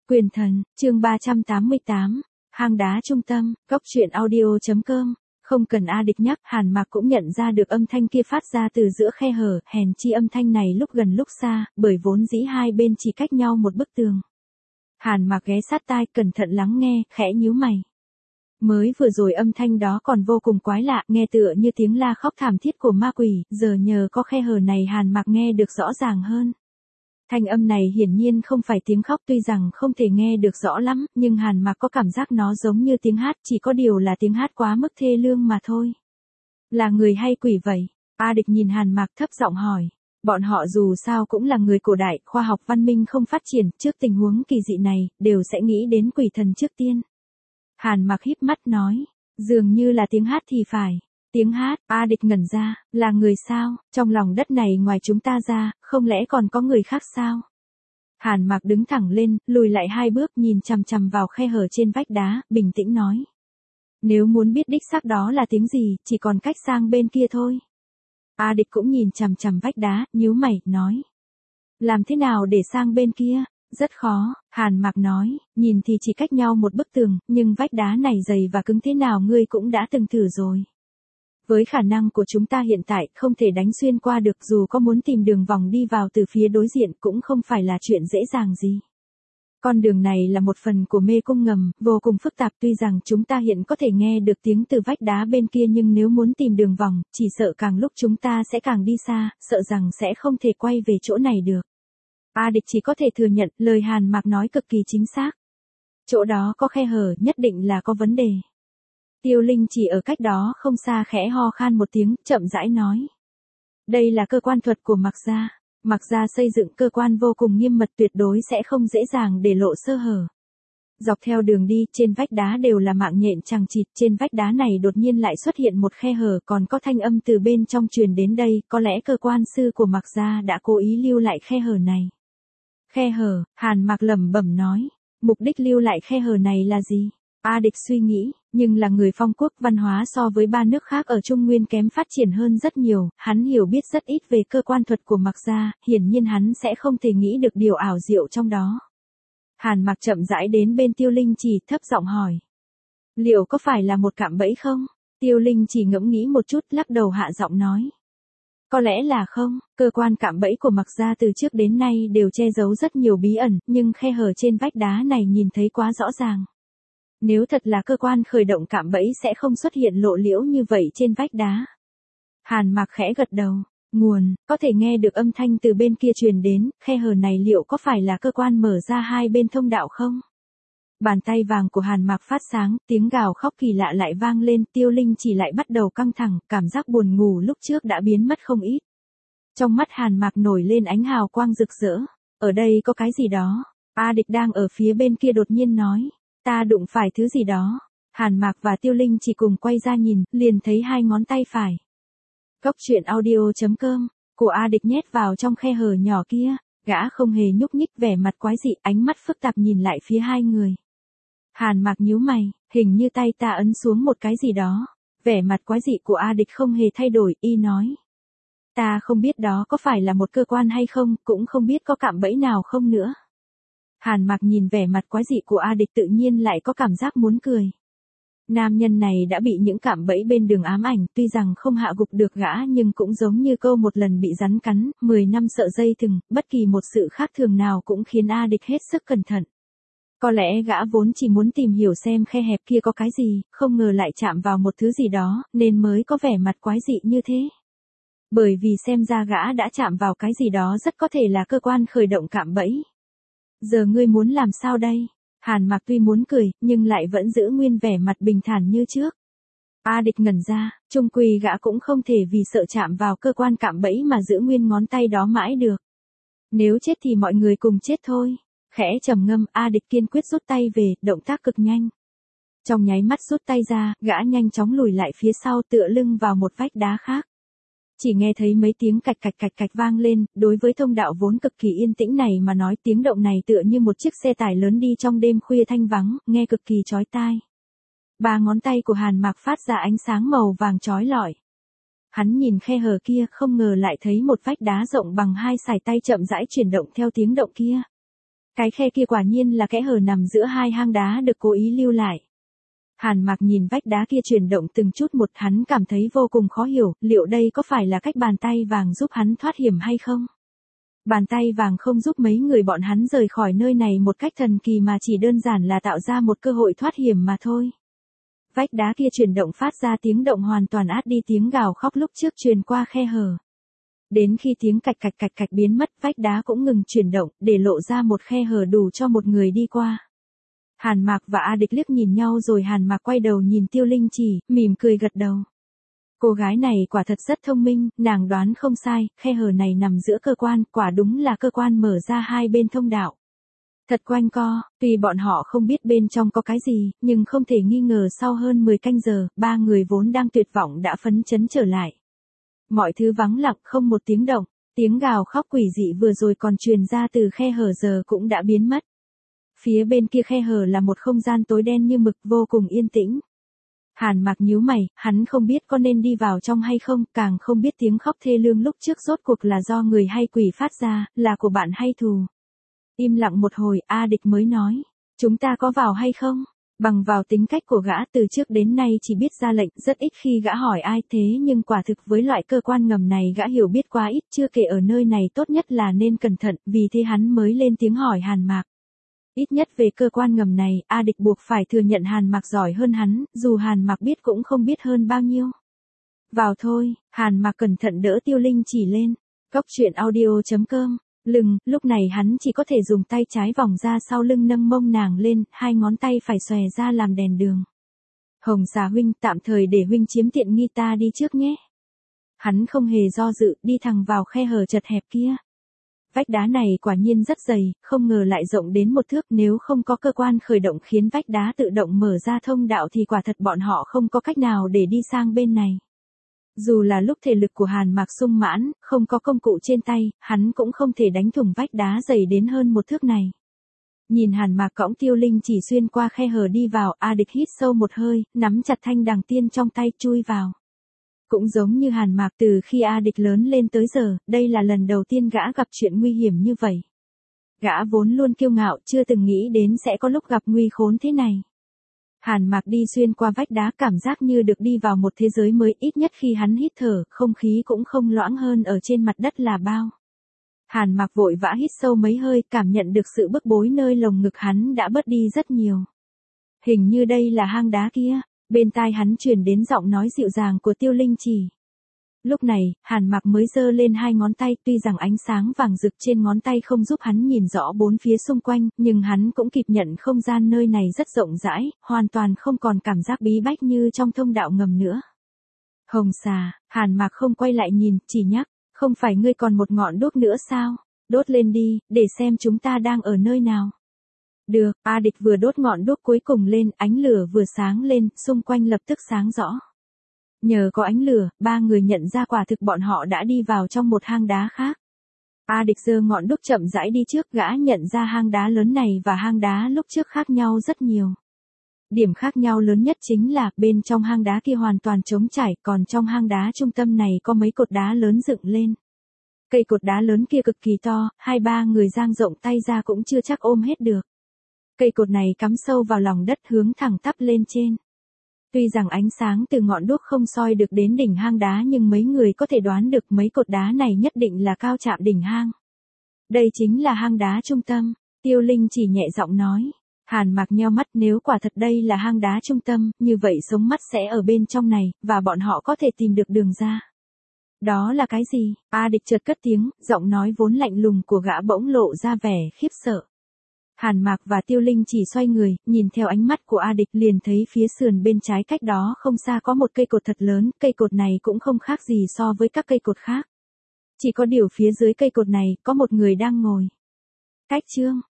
Quyền thần, chương 388, hang đá trung tâm, góc truyện audio.com. Không cần A Địch nhắc, Hàn Mạc cũng nhận ra được âm thanh kia phát ra từ giữa khe hở, hèn chi âm thanh này lúc gần lúc xa, bởi vốn dĩ hai bên chỉ cách nhau một bức tường. Hàn Mạc ghé sát tai, cẩn thận lắng nghe, khẽ nhíu mày. Mới vừa rồi âm thanh đó còn vô cùng quái lạ, nghe tựa như tiếng la khóc thảm thiết của ma quỷ, giờ nhờ có khe hở này Hàn Mạc nghe được rõ ràng hơn. Thanh âm này hiển nhiên không phải tiếng khóc, tuy rằng không thể nghe được rõ lắm, nhưng Hàn Mạc có cảm giác nó giống như tiếng hát, chỉ có điều là tiếng hát quá mức thê lương mà thôi. Là người hay quỷ vậy? A Địch nhìn Hàn Mạc thấp giọng hỏi. Bọn họ dù sao cũng là người cổ đại, khoa học văn minh không phát triển, trước tình huống kỳ dị này, đều sẽ nghĩ đến quỷ thần trước tiên. Hàn Mạc híp mắt nói, dường như là tiếng hát thì phải. Tiếng hát, A Địch ngẩn ra, là người sao, trong lòng đất này ngoài chúng ta ra, không lẽ còn có người khác sao? Hàn Mạc đứng thẳng lên, lùi lại hai bước nhìn chằm chằm vào khe hở trên vách đá, bình tĩnh nói. Nếu muốn biết đích xác đó là tiếng gì, chỉ còn cách sang bên kia thôi. A Địch cũng nhìn chằm chằm vách đá, nhíu mày, nói. Làm thế nào để sang bên kia? Rất khó, Hàn Mạc nói, nhìn thì chỉ cách nhau một bức tường, nhưng vách đá này dày và cứng thế nào ngươi cũng đã từng thử rồi. Với khả năng của chúng ta hiện tại, không thể đánh xuyên qua được, dù có muốn tìm đường vòng đi vào từ phía đối diện cũng không phải là chuyện dễ dàng gì. Con đường này là một phần của mê cung ngầm, vô cùng phức tạp, tuy rằng chúng ta hiện có thể nghe được tiếng từ vách đá bên kia, nhưng nếu muốn tìm đường vòng, chỉ sợ càng lúc chúng ta sẽ càng đi xa, sợ rằng sẽ không thể quay về chỗ này được. A Địch chỉ có thể thừa nhận, lời Hàn Mạc nói cực kỳ chính xác. Chỗ đó có khe hở, nhất định là có vấn đề. Tiêu Linh chỉ ở cách đó không xa khẽ ho khan một tiếng, chậm rãi nói. Đây là cơ quan thuật của Mạc gia. Mạc gia xây dựng cơ quan vô cùng nghiêm mật, tuyệt đối sẽ không dễ dàng để lộ sơ hở. Dọc theo đường đi, trên vách đá đều là mạng nhện chằng chịt, trên vách đá này đột nhiên lại xuất hiện một khe hở, còn có thanh âm từ bên trong truyền đến đây, có lẽ cơ quan sư của Mạc gia đã cố ý lưu lại khe hở này. Khe hở, Hàn Mạc lẩm bẩm nói, mục đích lưu lại khe hở này là gì? A Địch suy nghĩ, nhưng là người Phong quốc, văn hóa so với ba nước khác ở Trung Nguyên kém phát triển hơn rất nhiều, hắn hiểu biết rất ít về cơ quan thuật của Mạc gia, hiển nhiên hắn sẽ không thể nghĩ được điều ảo diệu trong đó. Hàn Mạc chậm rãi đến bên Tiêu Linh chỉ, thấp giọng hỏi. Liệu có phải là một cạm bẫy không? Tiêu Linh chỉ ngẫm nghĩ một chút, lắc đầu hạ giọng nói. Có lẽ là không, cơ quan cạm bẫy của Mạc gia từ trước đến nay đều che giấu rất nhiều bí ẩn, nhưng khe hở trên vách đá này nhìn thấy quá rõ ràng. Nếu thật là cơ quan khởi động cạm bẫy sẽ không xuất hiện lộ liễu như vậy trên vách đá. Hàn Mạc khẽ gật đầu, nguồn, có thể nghe được âm thanh từ bên kia truyền đến, khe hở này liệu có phải là cơ quan mở ra hai bên thông đạo không? Bàn tay vàng của Hàn Mạc phát sáng, tiếng gào khóc kỳ lạ lại vang lên, Tiêu Linh chỉ lại bắt đầu căng thẳng, cảm giác buồn ngủ lúc trước đã biến mất không ít. Trong mắt Hàn Mạc nổi lên ánh hào quang rực rỡ, ở đây có cái gì đó, A Địch đang ở phía bên kia đột nhiên nói. Ta đụng phải thứ gì đó. Hàn Mạc và Tiêu Linh chỉ cùng quay ra nhìn, liền thấy hai ngón tay phải. Góc truyện audio.com, của A Địch nhét vào trong khe hở nhỏ kia, gã không hề nhúc nhích, vẻ mặt quái dị, ánh mắt phức tạp nhìn lại phía hai người. Hàn Mạc nhíu mày, hình như tay ta ấn xuống một cái gì đó. Vẻ mặt quái dị của A Địch không hề thay đổi, y nói. Ta không biết đó có phải là một cơ quan hay không, cũng không biết có cạm bẫy nào không nữa. Hàn Mạc nhìn vẻ mặt quái dị của A Địch tự nhiên lại có cảm giác muốn cười. Nam nhân này đã bị những cạm bẫy bên đường ám ảnh, tuy rằng không hạ gục được gã nhưng cũng giống như câu một lần bị rắn cắn, 10 năm sợ dây thừng, bất kỳ một sự khác thường nào cũng khiến A Địch hết sức cẩn thận. Có lẽ gã vốn chỉ muốn tìm hiểu xem khe hẹp kia có cái gì, không ngờ lại chạm vào một thứ gì đó, nên mới có vẻ mặt quái dị như thế. Bởi vì xem ra gã đã chạm vào cái gì đó rất có thể là cơ quan khởi động cạm bẫy. Giờ ngươi muốn làm sao đây? Hàn Mạc tuy muốn cười, nhưng lại vẫn giữ nguyên vẻ mặt bình thản như trước. A Địch ngẩn ra, chung quy gã cũng không thể vì sợ chạm vào cơ quan cạm bẫy mà giữ nguyên ngón tay đó mãi được. Nếu chết thì mọi người cùng chết thôi. Khẽ trầm ngâm, A Địch kiên quyết rút tay về, động tác cực nhanh. Trong nháy mắt rút tay ra, gã nhanh chóng lùi lại phía sau, tựa lưng vào một vách đá khác. Chỉ nghe thấy mấy tiếng cạch cạch cạch cạch vang lên, đối với thông đạo vốn cực kỳ yên tĩnh này mà nói, tiếng động này tựa như một chiếc xe tải lớn đi trong đêm khuya thanh vắng, nghe cực kỳ chói tai. Ba ngón tay của Hàn Mạc phát ra ánh sáng màu vàng chói lọi. Hắn nhìn khe hở kia, không ngờ lại thấy một vách đá rộng bằng hai sải tay chậm rãi chuyển động theo tiếng động kia. Cái khe kia quả nhiên là kẽ hở nằm giữa hai hang đá được cố ý lưu lại. Hàn Mạc nhìn vách đá kia chuyển động từng chút một, hắn cảm thấy vô cùng khó hiểu, liệu đây có phải là cách bàn tay vàng giúp hắn thoát hiểm hay không? Bàn tay vàng không giúp mấy người bọn hắn rời khỏi nơi này một cách thần kỳ mà chỉ đơn giản là tạo ra một cơ hội thoát hiểm mà thôi. Vách đá kia chuyển động phát ra tiếng động hoàn toàn át đi tiếng gào khóc lúc trước truyền qua khe hở. Đến khi tiếng cạch cạch cạch cạch biến mất, vách đá cũng ngừng chuyển động, để lộ ra một khe hở đủ cho một người đi qua. Hàn Mạc và A Địch liếc nhìn nhau rồi Hàn Mạc quay đầu nhìn Tiêu Linh Chỉ, mỉm cười gật đầu. Cô gái này quả thật rất thông minh, nàng đoán không sai, khe hở này nằm giữa cơ quan, quả đúng là cơ quan mở ra hai bên thông đạo. Thật quanh co, tuy bọn họ không biết bên trong có cái gì, nhưng không thể nghi ngờ sau hơn 10 canh giờ, ba người vốn đang tuyệt vọng đã phấn chấn trở lại. Mọi thứ vắng lặng, không một tiếng động, tiếng gào khóc quỷ dị vừa rồi còn truyền ra từ khe hở giờ cũng đã biến mất. Phía bên kia khe hở là một không gian tối đen như mực, vô cùng yên tĩnh. Hàn Mạc nhíu mày, hắn không biết có nên đi vào trong hay không, càng không biết tiếng khóc thê lương lúc trước rốt cuộc là do người hay quỷ phát ra, là của bạn hay thù. Im lặng một hồi, A Địch mới nói, chúng ta có vào hay không? Bằng vào tính cách của gã từ trước đến nay chỉ biết ra lệnh, rất ít khi gã hỏi ai, thế nhưng quả thực với loại cơ quan ngầm này gã hiểu biết quá ít, chưa kể ở nơi này tốt nhất là nên cẩn thận, vì thế hắn mới lên tiếng hỏi Hàn Mạc. Ít nhất về cơ quan ngầm này, A Địch buộc phải thừa nhận Hàn Mạc giỏi hơn hắn, dù Hàn Mạc biết cũng không biết hơn bao nhiêu. Vào thôi, Hàn Mạc cẩn thận đỡ Tiêu Linh Chỉ lên. Góc truyện audio.com. Lúc này hắn chỉ có thể dùng tay trái vòng ra sau lưng nâng mông nàng lên, hai ngón tay phải xòe ra làm đèn đường. Hồng Xà huynh, tạm thời để huynh chiếm tiện nghi, ta đi trước nhé. Hắn không hề do dự, đi thẳng vào khe hở chật hẹp kia. Vách đá này quả nhiên rất dày, không ngờ lại rộng đến một thước, nếu không có cơ quan khởi động khiến vách đá tự động mở ra thông đạo thì quả thật bọn họ không có cách nào để đi sang bên này. Dù là lúc thể lực của Hàn Mạc sung mãn, không có công cụ trên tay, hắn cũng không thể đánh thủng vách đá dày đến hơn một thước này. Nhìn Hàn Mạc cõng Tiêu Linh Chỉ xuyên qua khe hở đi vào, A Địch hít sâu một hơi, nắm chặt thanh đằng tiên trong tay chui vào. Cũng giống như Hàn Mạc, từ khi A Địch lớn lên tới giờ, đây là lần đầu tiên gã gặp chuyện nguy hiểm như vậy. Gã vốn luôn kiêu ngạo, chưa từng nghĩ đến sẽ có lúc gặp nguy khốn thế này. Hàn Mạc đi xuyên qua vách đá, cảm giác như được đi vào một thế giới mới, ít nhất khi hắn hít thở, không khí cũng không loãng hơn ở trên mặt đất là bao. Hàn Mạc vội vã hít sâu mấy hơi, cảm nhận được sự bức bối nơi lồng ngực hắn đã bớt đi rất nhiều. Hình như đây là hang đá kia, bên tai hắn truyền đến giọng nói dịu dàng của Tiêu Linh Chỉ. Lúc này, Hàn Mạc mới giơ lên hai ngón tay, tuy rằng ánh sáng vàng rực trên ngón tay không giúp hắn nhìn rõ bốn phía xung quanh, nhưng hắn cũng kịp nhận không gian nơi này rất rộng rãi, hoàn toàn không còn cảm giác bí bách như trong thông đạo ngầm nữa. Hồng Xà, Hàn Mạc không quay lại nhìn, chỉ nhắc, không phải ngươi còn một ngọn đuốc nữa sao? Đốt lên đi, để xem chúng ta đang ở nơi nào. Được, A Địch vừa đốt ngọn đuốc cuối cùng lên, ánh lửa vừa sáng lên, xung quanh lập tức sáng rõ. Nhờ có ánh lửa, ba người nhận ra quả thực bọn họ đã đi vào trong một hang đá khác. A Địch giơ ngọn đuốc chậm rãi đi trước, gã nhận ra hang đá lớn này và hang đá lúc trước khác nhau rất nhiều. Điểm khác nhau lớn nhất chính là, bên trong hang đá kia hoàn toàn trống trải, còn trong hang đá trung tâm này có mấy cột đá lớn dựng lên. Cây cột đá lớn kia cực kỳ to, hai ba người dang rộng tay ra cũng chưa chắc ôm hết được. Cây cột này cắm sâu vào lòng đất hướng thẳng tắp lên trên. Tuy rằng ánh sáng từ ngọn đuốc không soi được đến đỉnh hang đá nhưng mấy người có thể đoán được mấy cột đá này nhất định là cao chạm đỉnh hang. Đây chính là hang đá trung tâm, Tiêu Linh Chỉ nhẹ giọng nói. Hàn Mạc nheo mắt, nếu quả thật đây là hang đá trung tâm, như vậy sống mắt sẽ ở bên trong này, và bọn họ có thể tìm được đường ra. Đó là cái gì? A Địch chợt cất tiếng, giọng nói vốn lạnh lùng của gã bỗng lộ ra vẻ khiếp sợ. Hàn Mạc và Tiêu Linh Chỉ xoay người, nhìn theo ánh mắt của A Địch liền thấy phía sườn bên trái cách đó không xa có một cây cột thật lớn, cây cột này cũng không khác gì so với các cây cột khác. Chỉ có điều phía dưới cây cột này, có một người đang ngồi. Cách chương